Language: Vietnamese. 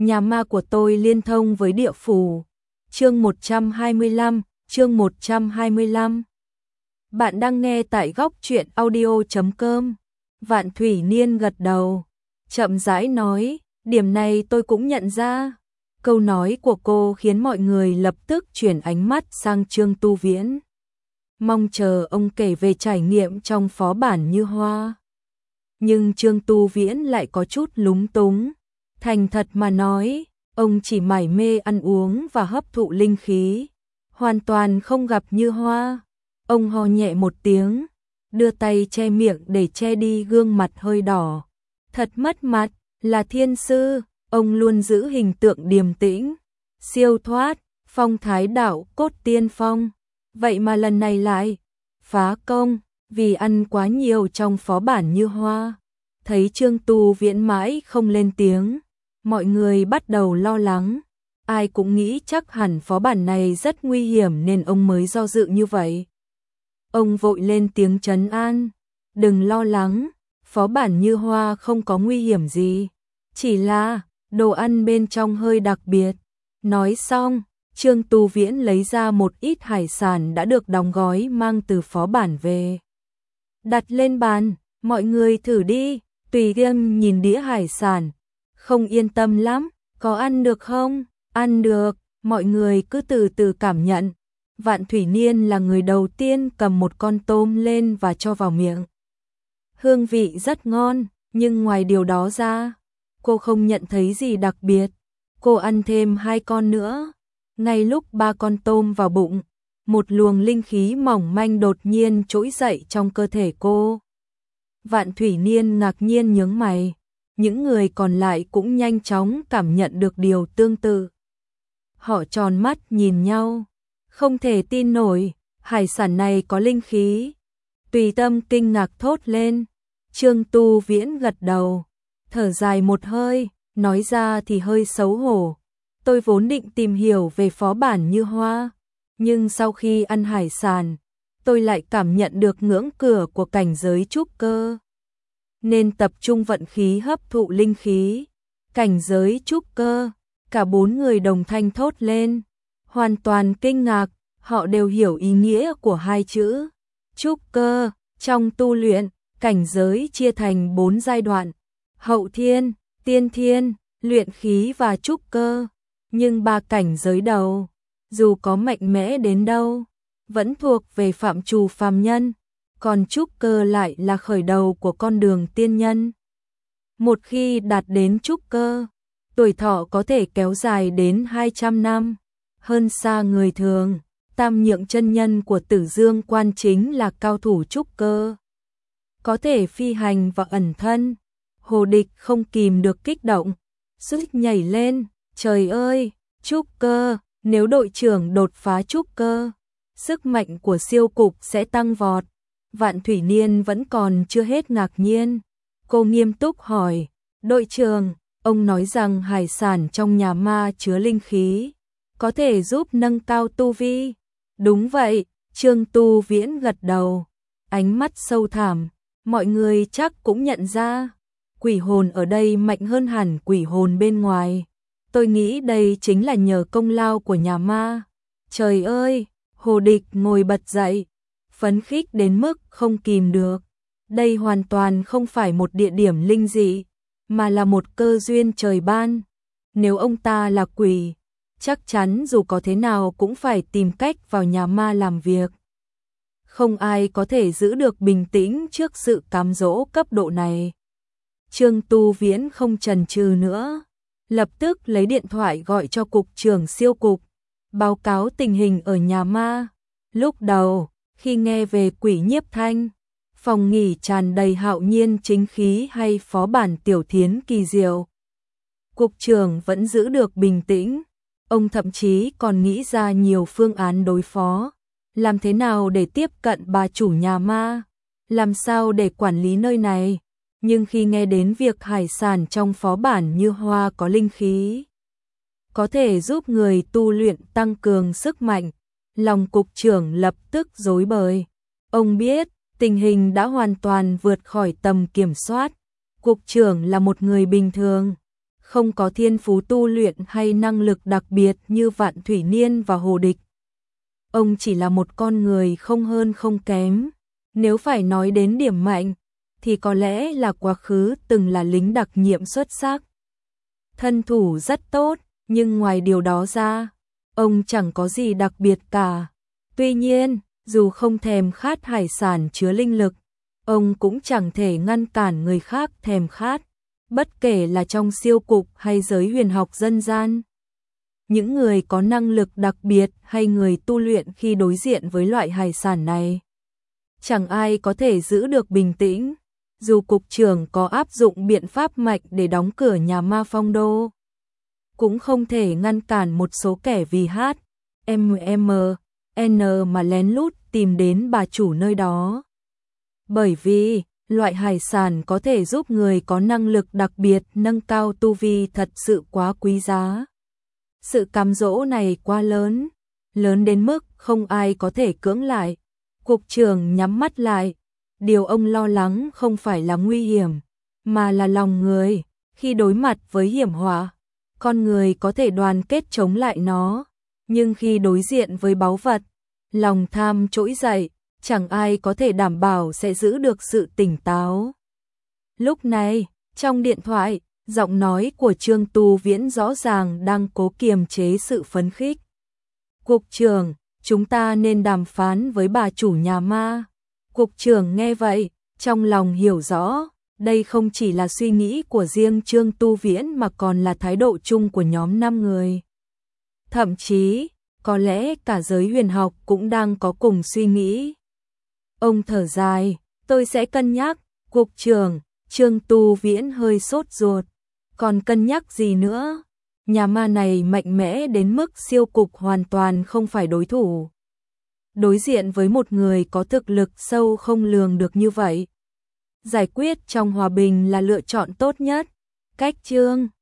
nhà ma của tôi liên thông với địa phủ. Chương 125, chương 125. Bạn đang nghe tại góc truyện audio.com. Vạn Thủy Niên gật đầu, chậm rãi nói, điểm này tôi cũng nhận ra. Câu nói của cô khiến mọi người lập tức chuyển ánh mắt sang Trương Tu Viễn. Mong chờ ông kể về trải nghiệm trong phó bản Như Hoa. Nhưng Trương Tu Viễn lại có chút lúng túng. Thành thật mà nói, ông chỉ mải mê ăn uống và hấp thụ linh khí, hoàn toàn không gặp Như Hoa. Ông ho nhẹ một tiếng, đưa tay che miệng để che đi gương mặt hơi đỏ. Thật mất mặt, là thiên sư, ông luôn giữ hình tượng điềm tĩnh, siêu thoát, phong thái đạo cốt tiên phong. Vậy mà lần này lại phá công, vì ăn quá nhiều trong phó bản Như Hoa. Thấy Trương Tu Viễn mãi không lên tiếng, mọi người bắt đầu lo lắng. Ai cũng nghĩ chắc hẳn phó bản này rất nguy hiểm nên ông mới do dự như vậy. Ông vội lên tiếng trấn an, đừng lo lắng, phó bản Như Hoa không có nguy hiểm gì, chỉ là đồ ăn bên trong hơi đặc biệt. Nói xong, Trương Tu Viễn lấy ra một ít hải sản đã được đóng gói mang từ phó bản về. Đặt lên bàn, mọi người thử đi. Tùy Tiêm nhìn đĩa hải sản, không yên tâm lắm, có ăn được không? Ăn được, mọi người cứ từ từ cảm nhận. Vạn Thủy Niên là người đầu tiên cầm một con tôm lên và cho vào miệng. Hương vị rất ngon, nhưng ngoài điều đó ra, cô không nhận thấy gì đặc biệt. Cô ăn thêm 2 con nữa. Ngay lúc 3 con tôm vào bụng, một luồng linh khí mỏng manh đột nhiên trỗi dậy trong cơ thể cô. Vạn Thủy Niên ngạc nhiên nhướng mày, những người còn lại cũng nhanh chóng cảm nhận được điều tương tự. Họ tròn mắt nhìn nhau, không thể tin nổi, hải sản này có linh khí. Tùy Tâm kinh ngạc thốt lên, Trương Tu Viễn gật đầu, thở dài một hơi, nói ra thì hơi xấu hổ. Tôi vốn định tìm hiểu về phó bản Như Hoa, nhưng sau khi ăn hải sản, tôi lại cảm nhận được ngưỡng cửa của cảnh giới trúc cơ. Nên tập trung vận khí hấp thụ linh khí. Cảnh giới trúc cơ, cả 4 người đồng thanh thốt lên, hoàn toàn kinh ngạc, họ đều hiểu ý nghĩa của 2 chữ. Trúc cơ, trong tu luyện, cảnh giới chia thành 4 giai đoạn, hậu thiên, tiên thiên, luyện khí và trúc cơ. Nhưng 3 cảnh giới đầu, dù có mạnh mẽ đến đâu, vẫn thuộc về phạm trù phàm nhân, còn trúc cơ lại là khởi đầu của con đường tiên nhân. Một khi đạt đến trúc cơ, tuổi thọ có thể kéo dài đến 200 năm, hơn xa người thường. Tam Nhượng chân nhân của Tử Dương Quan chính là cao thủ trúc cơ, có thể phi hành và ẩn thân. Hồ Địch không kìm được kích động, suýt nhảy lên, trời ơi, trúc cơ, nếu đội trưởng đột phá trúc cơ, sức mạnh của siêu cục sẽ tăng vọt. Vạn Thủy Niên vẫn còn chưa hết ngạc nhiên. Cô nghiêm túc hỏi, đội trưởng, ông nói rằng hải sản trong nhà ma chứa linh khí, có thể giúp nâng cao tu vi. Đúng vậy, Trương Tu Viễn gật đầu, ánh mắt sâu thẳm, mọi người chắc cũng nhận ra, quỷ hồn ở đây mạnh hơn hẳn quỷ hồn bên ngoài. Tôi nghĩ đây chính là nhờ công lao của nhà ma. Trời ơi, Hồ Địch ngồi bật dậy, phấn khích đến mức không kìm được. Đây hoàn toàn không phải một địa điểm linh dị, mà là một cơ duyên trời ban. Nếu ông ta là quỷ, chắc chắn dù có thế nào cũng phải tìm cách vào nhà ma làm việc. Không ai có thể giữ được bình tĩnh trước sự cám dỗ cấp độ này. Trương Tu Viễn không chần chừ nữa, lập tức lấy điện thoại gọi cho cục trưởng siêu cục, báo cáo tình hình ở nhà ma. Lúc đầu, khi nghe về quỷ nhiếp thanh, phòng nghỉ tràn đầy hạo nhiên chính khí hay phó bản tiểu thiến kỳ diệu, cục trưởng vẫn giữ được bình tĩnh. Ông thậm chí còn nghĩ ra nhiều phương án đối phó. Làm thế nào để tiếp cận bà chủ nhà ma? Làm sao để quản lý nơi này? Nhưng khi nghe đến việc hải sản trong phó bản Như Hoa có linh khí, có thể giúp người tu luyện tăng cường sức mạnh, lòng cục trưởng lập tức rối bời. Ông biết, tình hình đã hoàn toàn vượt khỏi tầm kiểm soát. Cục trưởng là một người bình thường, không có thiên phú tu luyện hay năng lực đặc biệt như Vạn Thủy Niên và Hồ Địch. Ông chỉ là một con người không hơn không kém. Nếu phải nói đến điểm mạnh, thì có lẽ là quá khứ từng là lính đặc nhiệm xuất sắc. Thân thủ rất tốt, nhưng ngoài điều đó ra, ông chẳng có gì đặc biệt cả. Tuy nhiên, dù không thèm khát hải sản chứa linh lực, ông cũng chẳng thể ngăn cản người khác thèm khát, bất kể là trong siêu cục hay giới huyền học dân gian. Những người có năng lực đặc biệt hay người tu luyện khi đối diện với loại hải sản này, chẳng ai có thể giữ được bình tĩnh, dù cục trưởng có áp dụng biện pháp mạnh để đóng cửa nhà ma Phong Đô, cũng không thể ngăn cản một số kẻ vì HMM mà lén lút tìm đến bà chủ nơi đó. Bởi vì, loại hải sản có thể giúp người có năng lực đặc biệt nâng cao tu vi thật sự quá quý giá. Sự cám dỗ này quá lớn, lớn đến mức không ai có thể cưỡng lại. Cục trưởng nhắm mắt lại, điều ông lo lắng không phải là nguy hiểm, mà là lòng người. Khi đối mặt với hiểm họa, con người có thể đoàn kết chống lại nó, nhưng khi đối diện với báu vật, lòng tham trỗi dậy, chẳng ai có thể đảm bảo sẽ giữ được sự tỉnh táo. Lúc này, trong điện thoại, giọng nói của Trương Tu Viễn rõ ràng đang cố kiềm chế sự phấn khích. Cục trưởng, chúng ta nên đàm phán với bà chủ nhà ma. Cục trưởng nghe vậy, trong lòng hiểu rõ, đây không chỉ là suy nghĩ của riêng Trương Tu Viễn mà còn là thái độ chung của nhóm 5 người. Thậm chí, có lẽ cả giới huyền học cũng đang có cùng suy nghĩ. Ông thở dài, tôi sẽ cân nhắc. Cục trưởng, Trương Tu Viễn hơi sốt ruột. Còn cân nhắc gì nữa? Nhà ma này mạnh mẽ đến mức siêu cục hoàn toàn không phải đối thủ. Đối diện với một người có thực lực sâu không lường được như vậy, giải quyết trong hòa bình là lựa chọn tốt nhất. Cách chương